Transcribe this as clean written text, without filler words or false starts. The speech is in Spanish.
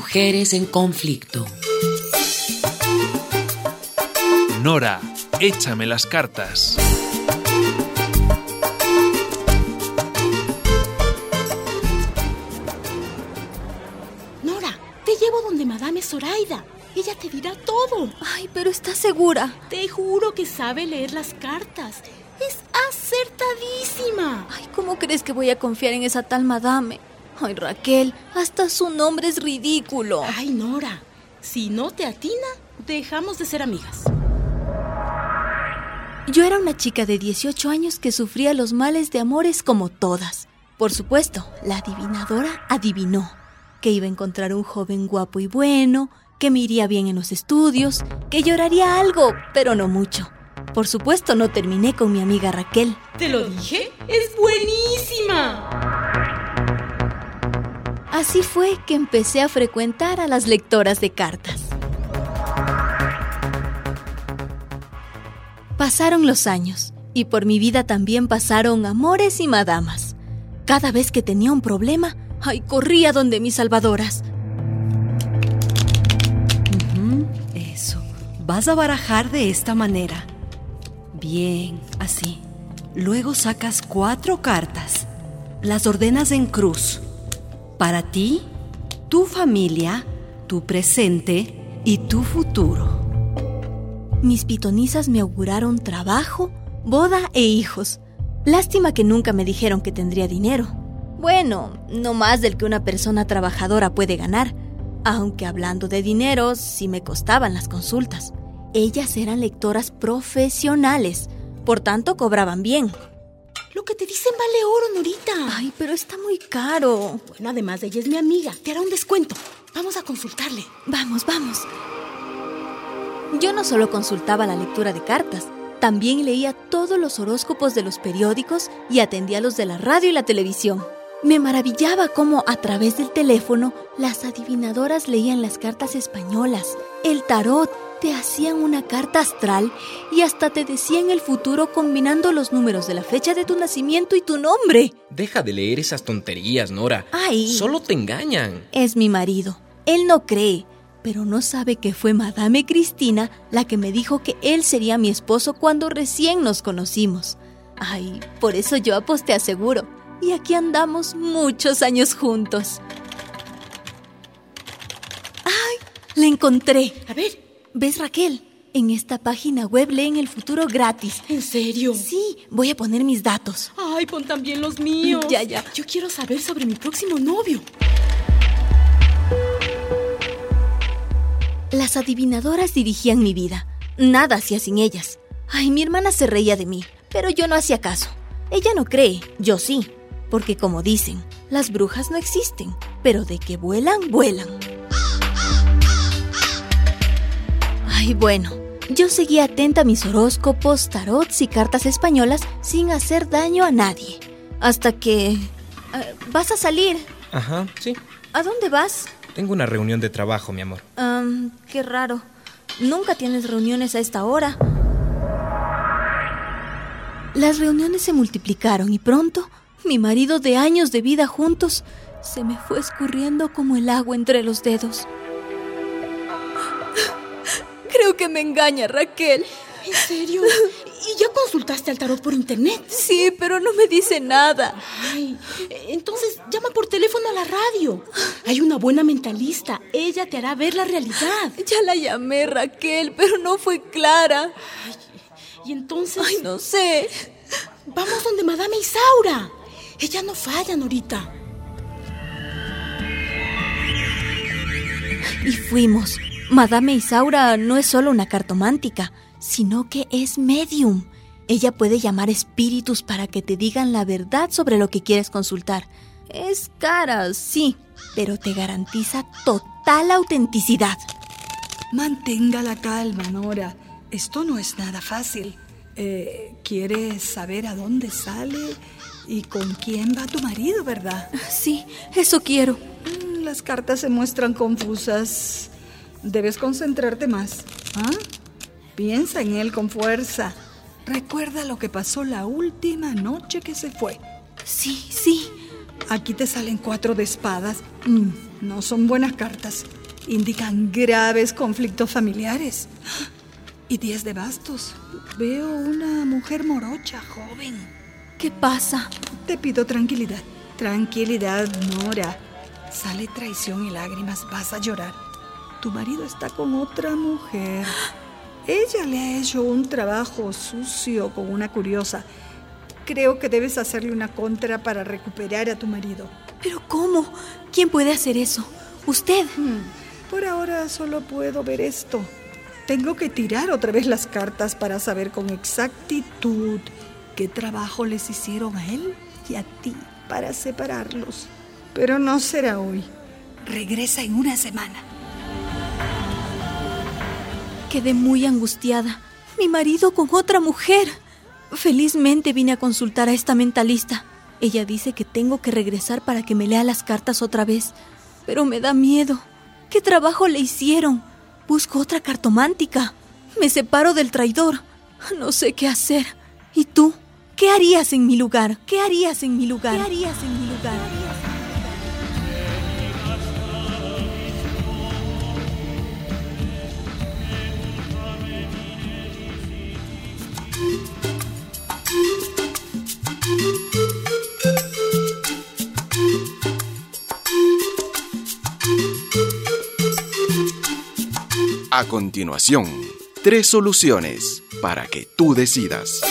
Mujeres en conflicto. Nora, échame las cartas. Nora, te llevo donde Madame Zoraida. Ella te dirá todo. Ay, pero ¿estás segura? Te juro que sabe leer las cartas. Es acertadísima. Ay, ¿cómo crees que voy a confiar en esa tal Madame? Ay, Raquel, hasta su nombre es ridículo. Ay, Nora, si no te atina, dejamos de ser amigas. Yo era una chica de 18 años que sufría los males de amores como todas. Por supuesto, la adivinadora adivinó que iba a encontrar un joven guapo y bueno, que me iría bien en los estudios, que lloraría algo, pero no mucho. Por supuesto, no terminé con mi amiga Raquel. ¿Te lo dije? ¡Es buenísima! Así fue que empecé a frecuentar a las lectoras de cartas. Pasaron los años, y por mi vida también pasaron amores y madamas. Cada vez que tenía un problema, ay, corría donde mis salvadoras. Eso. Vas a barajar de esta manera. Bien, así. Luego sacas 4 cartas. Las ordenas en cruz. Para ti, tu familia, tu presente y tu futuro. Mis pitonizas me auguraron trabajo, boda e hijos. Lástima que nunca me dijeron que tendría dinero. Bueno, no más del que una persona trabajadora puede ganar. Aunque hablando de dinero, sí me costaban las consultas. Ellas eran lectoras profesionales, por tanto cobraban bien. Lo que te dicen vale oro, Norita. Ay, pero está muy caro. Bueno, además de ella es mi amiga. Te hará un descuento. Vamos a consultarle. Vamos. Yo no solo consultaba la lectura de cartas, también leía todos los horóscopos de los periódicos y atendía los de la radio y la televisión. Me maravillaba cómo a través del teléfono las adivinadoras leían las cartas españolas, el tarot, te hacían una carta astral y hasta te decían el futuro combinando los números de la fecha de tu nacimiento y tu nombre. Deja de leer esas tonterías, Nora. Ay, solo te engañan. Es mi marido. Él no cree, pero no sabe que fue Madame Cristina la que me dijo que él sería mi esposo cuando recién nos conocimos. Ay, por eso yo aposté a seguro. Y aquí andamos muchos años juntos. ¡Ay! La encontré. A ver. ¿Ves, Raquel? En esta página web leen el futuro gratis. ¿En serio? Sí, voy a poner mis datos. Ay, pon también los míos. Ya. Yo quiero saber sobre mi próximo novio. Las adivinadoras dirigían mi vida. Nada hacía sin ellas. Ay, mi hermana se reía de mí, pero yo no hacía caso. Ella no cree, yo sí. Porque como dicen, las brujas no existen, pero de que vuelan, vuelan. Ay, bueno, yo seguía atenta a mis horóscopos, tarots y cartas españolas sin hacer daño a nadie. Hasta que... ¿vas a salir? Ajá, sí. ¿A dónde vas? Tengo una reunión de trabajo, mi amor. Qué raro. Nunca tienes reuniones a esta hora. Las reuniones se multiplicaron y pronto... Mi marido de años de vida juntos se me fue escurriendo como el agua entre los dedos. Creo que me engaña, Raquel. ¿En serio? ¿Y ya consultaste al tarot por internet? Sí, pero no me dice nada. Ay, entonces llama por teléfono a la radio. Hay una buena mentalista. Ella te hará ver la realidad. Ya la llamé, Raquel, pero no fue clara. Ay, y entonces... Ay, no sé. Vamos donde Madame Isaura. Ella no falla, Norita. Y fuimos. Madame Isaura no es solo una cartomántica, sino que es medium. Ella puede llamar espíritus para que te digan la verdad sobre lo que quieres consultar. Es cara, sí, pero te garantiza total autenticidad. Mantenga la calma, Nora. Esto no es nada fácil. ¿Quieres saber a dónde sale y con quién va tu marido, verdad? Sí, eso quiero. Las cartas se muestran confusas. Debes concentrarte más. Piensa en él con fuerza. Recuerda lo que pasó la última noche que se fue. Sí. Aquí te salen 4 de espadas. No son buenas cartas. indican graves conflictos familiares. Y 10 de bastos. Veo una mujer morocha, joven. ¿Qué pasa? Te pido tranquilidad. Tranquilidad, Nora. Sale traición y lágrimas, vas a llorar. Tu marido está con otra mujer. Ella le ha hecho un trabajo sucio con una curiosa. Creo que debes hacerle una contra para recuperar a tu marido. ¿Pero cómo? ¿Quién puede hacer eso? ¿Usted? Por ahora solo puedo ver esto. Tengo que tirar otra vez las cartas para saber con exactitud qué trabajo les hicieron a él y a ti para separarlos. Pero no será hoy. Regresa en una semana. Quedé muy angustiada. Mi marido con otra mujer. Felizmente vine a consultar a esta mentalista. Ella dice que tengo que regresar para que me lea las cartas otra vez. Pero me da miedo. ¿Qué trabajo le hicieron? Busco otra cartomántica. Me separo del traidor. No sé qué hacer. ¿Y tú? ¿Qué harías en mi lugar? ¿Qué harías en mi lugar? ¿Qué harías en mi lugar? A continuación, 3 soluciones para que tú decidas.